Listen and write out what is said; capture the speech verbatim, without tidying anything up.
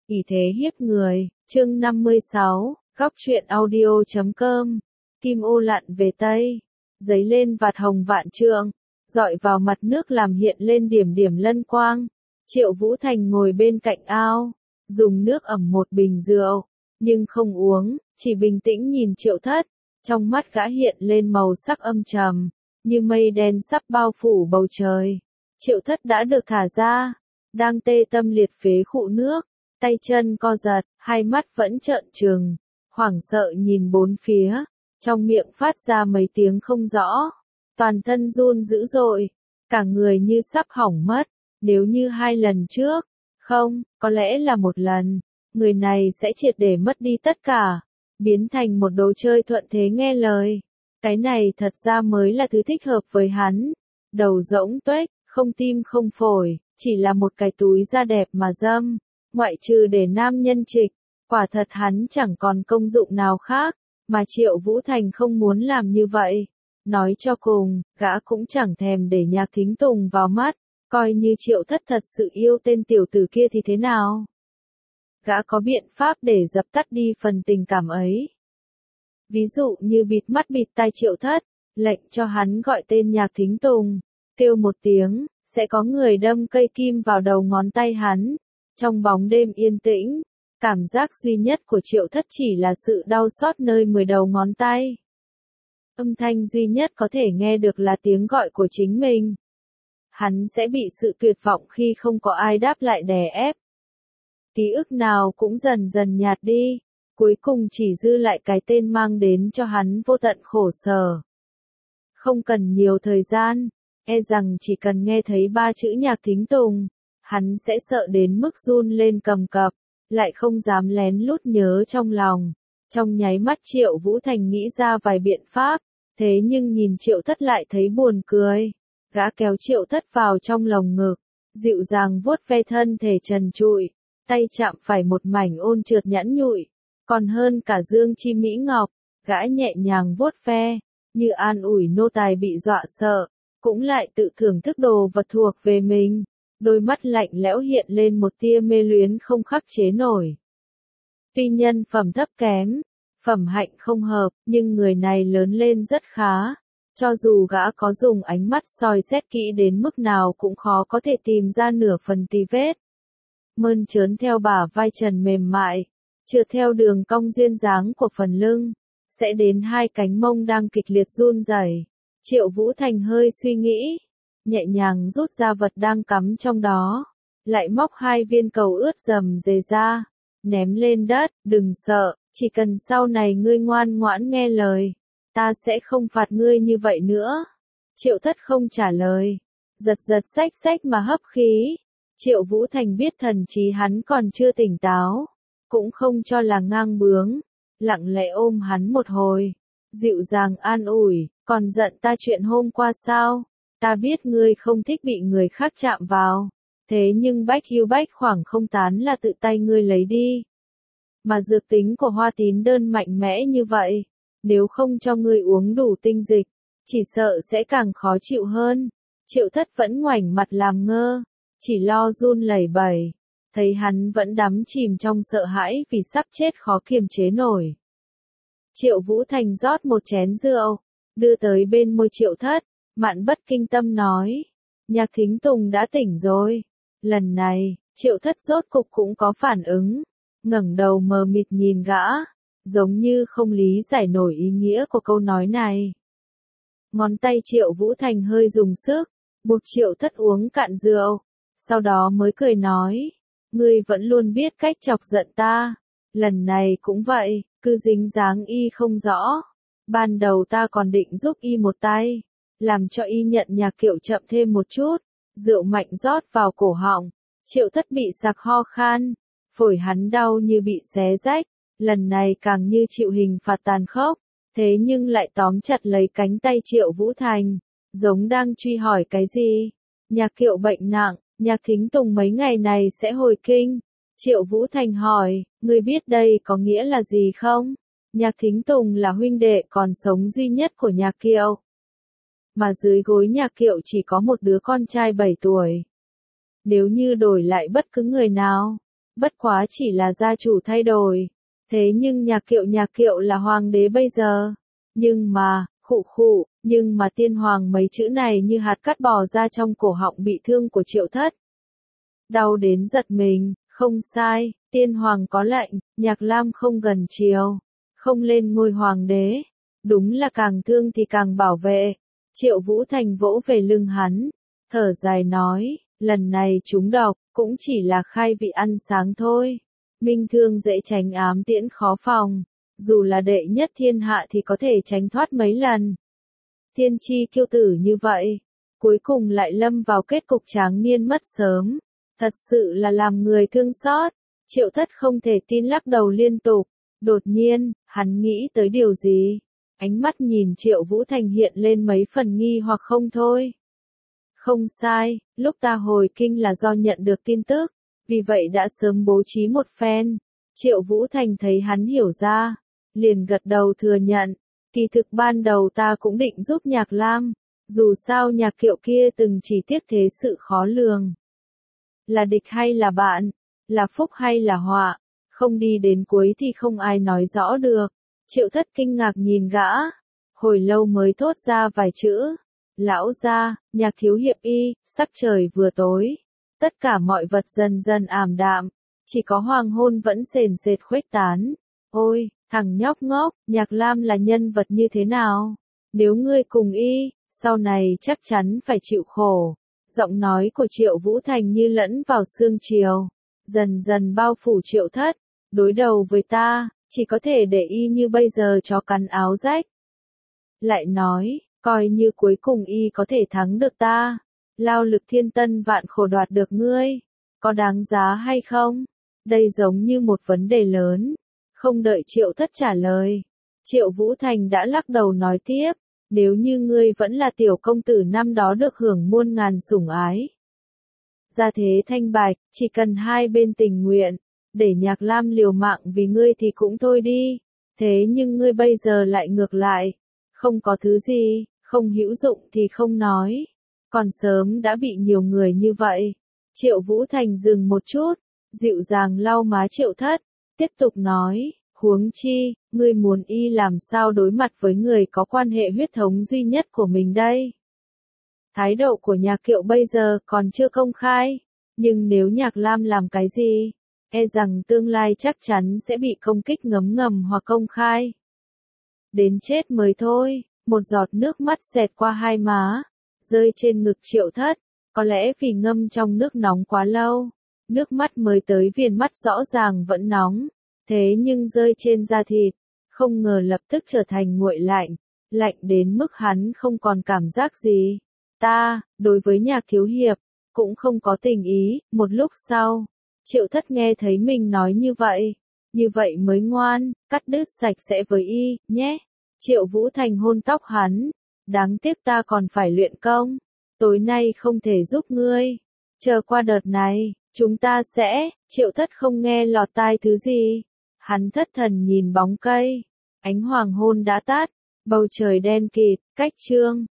ỷ thế hiếp người, chương năm mươi sáu, góc truyện audio chấm com, kim ô lặn về Tây, giấy lên vạt hồng vạn trượng, dọi vào mặt nước làm hiện lên điểm điểm lân quang. Triệu Vũ Thành ngồi bên cạnh ao, dùng nước ẩm một bình rượu, nhưng không uống, chỉ bình tĩnh nhìn Triệu Thất, trong mắt gã hiện lên màu sắc âm trầm, như mây đen sắp bao phủ bầu trời. Triệu Thất đã được thả ra, đang tê tâm liệt phế khụ nước, tay chân co giật, hai mắt vẫn trợn trừng, hoảng sợ nhìn bốn phía, trong miệng phát ra mấy tiếng không rõ, toàn thân run dữ dội, cả người như sắp hỏng mất. Nếu như hai lần trước, không, có lẽ là một lần, người này sẽ triệt để mất đi tất cả, biến thành một đồ chơi thuận thế nghe lời. Cái này thật ra mới là thứ thích hợp với hắn. Đầu rỗng tuếch, không tim không phổi, chỉ là một cái túi da đẹp mà dâm, ngoại trừ để nam nhân trịch, quả thật hắn chẳng còn công dụng nào khác, mà Triệu Vũ Thành không muốn làm như vậy. Nói cho cùng, gã cũng chẳng thèm để Nhạc Thính Tùng vào mắt. Coi như Triệu Thất thật sự yêu tên tiểu tử kia thì thế nào? Gã có biện pháp để dập tắt đi phần tình cảm ấy. Ví dụ như bịt mắt bịt tai Triệu Thất, lệnh cho hắn gọi tên Nhạc Thính Tùng, kêu một tiếng, sẽ có người đâm cây kim vào đầu ngón tay hắn. Trong bóng đêm yên tĩnh, cảm giác duy nhất của Triệu Thất chỉ là sự đau xót nơi mười đầu ngón tay. Âm thanh duy nhất có thể nghe được là tiếng gọi của chính mình. Hắn sẽ bị sự tuyệt vọng khi không có ai đáp lại đè ép. Ký ức nào cũng dần dần nhạt đi, cuối cùng chỉ dư lại cái tên mang đến cho hắn vô tận khổ sở. Không cần nhiều thời gian, e rằng chỉ cần nghe thấy ba chữ Nhạc Thính Tùng, hắn sẽ sợ đến mức run lên cầm cập, lại không dám lén lút nhớ trong lòng. Trong nháy mắt Triệu Vũ Thành nghĩ ra vài biện pháp, thế nhưng nhìn Triệu Thất lại thấy buồn cười. Gã kéo Triệu Thất vào trong lồng ngực, dịu dàng vuốt ve thân thể trần trụi, tay chạm phải một mảnh ôn trượt nhẵn nhụi, còn hơn cả dương chi mỹ ngọc, gã nhẹ nhàng vuốt ve, như an ủi nô tài bị dọa sợ, cũng lại tự thưởng thức đồ vật thuộc về mình, đôi mắt lạnh lẽo hiện lên một tia mê luyến không khắc chế nổi. Tuy nhân phẩm thấp kém, phẩm hạnh không hợp, nhưng người này lớn lên rất khá. Cho dù gã có dùng ánh mắt soi xét kỹ đến mức nào cũng khó có thể tìm ra nửa phần tì vết. Mơn trớn theo bả vai trần mềm mại, trượt theo đường cong duyên dáng của phần lưng, sẽ đến hai cánh mông đang kịch liệt run rẩy. Triệu Vũ Thành hơi suy nghĩ, nhẹ nhàng rút ra vật đang cắm trong đó, lại móc hai viên cầu ướt rầm rề ra, ném lên đất, đừng sợ, chỉ cần sau này ngươi ngoan ngoãn nghe lời. Ta sẽ không phạt ngươi như vậy nữa. Triệu Thất không trả lời, giật giật xách xách mà hấp khí. Triệu Vũ Thành biết thần trí hắn còn chưa tỉnh táo, cũng không cho là ngang bướng, lặng lẽ ôm hắn một hồi, dịu dàng an ủi, còn giận ta chuyện hôm qua sao? Ta biết ngươi không thích bị người khác chạm vào, thế nhưng bách hưu bách khoảng không tán là tự tay ngươi lấy đi. Mà dược tính của Hoa Tín đơn mạnh mẽ như vậy. Nếu không cho ngươi uống đủ tinh dịch, chỉ sợ sẽ càng khó chịu hơn. Triệu Thất vẫn ngoảnh mặt làm ngơ, chỉ lo run lẩy bẩy, thấy hắn vẫn đắm chìm trong sợ hãi vì sắp chết khó kiềm chế nổi. Triệu Vũ Thành rót một chén rượu, đưa tới bên môi Triệu Thất, Mạn bất kinh tâm nói, Nhạc Thính Tùng đã tỉnh rồi. Lần này, Triệu Thất rốt cục cũng có phản ứng, ngẩng đầu mờ mịt nhìn gã. Giống như không lý giải nổi ý nghĩa của câu nói này. Ngón tay Triệu Vũ Thành hơi dùng sức, buộc Triệu Thất uống cạn rượu, sau đó mới cười nói, ngươi vẫn luôn biết cách chọc giận ta, lần này cũng vậy, cứ dính dáng y không rõ. Ban đầu ta còn định giúp y một tay, làm cho y nhận Nhạc Kiệu chậm thêm một chút, rượu mạnh rót vào cổ họng, Triệu Thất bị sặc ho khan, phổi hắn đau như bị xé rách. Lần này càng như chịu hình phạt tàn khốc, thế nhưng lại tóm chặt lấy cánh tay Triệu Vũ Thành, giống đang truy hỏi cái gì. Nhạc Kiệu bệnh nặng, Nhạc Thính Tùng mấy ngày này sẽ hồi kinh. Triệu Vũ Thành hỏi, ngươi biết đây có nghĩa là gì không? Nhạc Thính Tùng là huynh đệ còn sống duy nhất của Nhạc Kiệu. Mà dưới gối Nhạc Kiệu chỉ có một đứa con trai bảy tuổi. Nếu như đổi lại bất cứ người nào, bất quá chỉ là gia chủ thay đổi. Thế nhưng Nhạc Kiệu Nhạc Kiệu là hoàng đế bây giờ. Nhưng mà, khụ khụ, nhưng mà tiên hoàng mấy chữ này như hạt cát bò ra trong cổ họng bị thương của Triệu Thất. Đau đến giật mình, không sai, tiên hoàng có lệnh, Nhạc Lam không gần chiều, không lên ngôi hoàng đế. Đúng là càng thương thì càng bảo vệ. Triệu Vũ Thành vỗ về lưng hắn, thở dài nói, lần này trúng độc, cũng chỉ là khai vị ăn sáng thôi. Minh thương dễ tránh ám tiễn khó phòng, dù là đệ nhất thiên hạ thì có thể tránh thoát mấy lần. Thiên chi kiêu tử như vậy, cuối cùng lại lâm vào kết cục tráng niên mất sớm, thật sự là làm người thương xót. Triệu Thất không thể tin lắc đầu liên tục, đột nhiên, hắn nghĩ tới điều gì, ánh mắt nhìn Triệu Vũ Thành hiện lên mấy phần nghi hoặc không thôi. Không sai, lúc ta hồi kinh là do nhận được tin tức, vì vậy đã sớm bố trí một phen. Triệu Vũ Thành thấy hắn hiểu ra, liền gật đầu thừa nhận, kỳ thực ban đầu ta cũng định giúp Nhạc Lam, dù sao Nhạc Kiệu kia từng chỉ tiếc thế sự khó lường. Là địch hay là bạn, là phúc hay là họa, không đi đến cuối thì không ai nói rõ được. Triệu Thất kinh ngạc nhìn gã, hồi lâu mới thốt ra vài chữ. Lão gia, Nhạc thiếu hiệp y, sắc trời vừa tối. Tất cả mọi vật dần dần ảm đạm, chỉ có hoàng hôn vẫn sền sệt khuếch tán. Ôi, thằng nhóc ngốc, Nhạc Lam là nhân vật như thế nào? Nếu ngươi cùng y, sau này chắc chắn phải chịu khổ. Giọng nói của Triệu Vũ Thành như lẫn vào sương chiều, dần dần bao phủ Triệu Thất. Đối đầu với ta, chỉ có thể để y như bây giờ chó cắn áo rách. Lại nói, coi như cuối cùng y có thể thắng được ta, lao lực thiên tân vạn khổ đoạt được ngươi, có đáng giá hay không? Đây giống như một vấn đề lớn. Không đợi Triệu Thất trả lời, Triệu Vũ Thành đã lắc đầu nói tiếp, nếu như ngươi vẫn là tiểu công tử năm đó được hưởng muôn ngàn sủng ái. Gia thế thanh bạch, chỉ cần hai bên tình nguyện, để Nhạc Lam liều mạng vì ngươi thì cũng thôi đi. Thế nhưng ngươi bây giờ lại ngược lại, không có thứ gì, không hữu dụng thì không nói. Còn sớm đã bị nhiều người như vậy. Triệu Vũ Thành dừng một chút, dịu dàng lau má Triệu Thất, tiếp tục nói, huống chi, ngươi muốn y làm sao đối mặt với người có quan hệ huyết thống duy nhất của mình đây. Thái độ của Nhạc Kiệu bây giờ còn chưa công khai, nhưng nếu Nhạc Lam làm cái gì, e rằng tương lai chắc chắn sẽ bị công kích ngấm ngầm hoặc công khai. Đến chết mới thôi, một giọt nước mắt xẹt qua hai má, rơi trên ngực Triệu Thất, có lẽ vì ngâm trong nước nóng quá lâu, nước mắt mới tới viền mắt rõ ràng vẫn nóng, thế nhưng rơi trên da thịt, không ngờ lập tức trở thành nguội lạnh, lạnh đến mức hắn không còn cảm giác gì. Ta, đối với Nhạc thiếu hiệp, cũng không có tình ý. Một lúc sau, Triệu Thất nghe thấy mình nói như vậy, như vậy mới ngoan, cắt đứt sạch sẽ với y, nhé. Triệu Vũ Thành hôn tóc hắn, đáng tiếc ta còn phải luyện công, tối nay không thể giúp ngươi, chờ qua đợt này, chúng ta sẽ. Triệu Thất không nghe lọt tai thứ gì, hắn thất thần nhìn bóng cây, ánh hoàng hôn đã tắt, bầu trời đen kịt, cách chương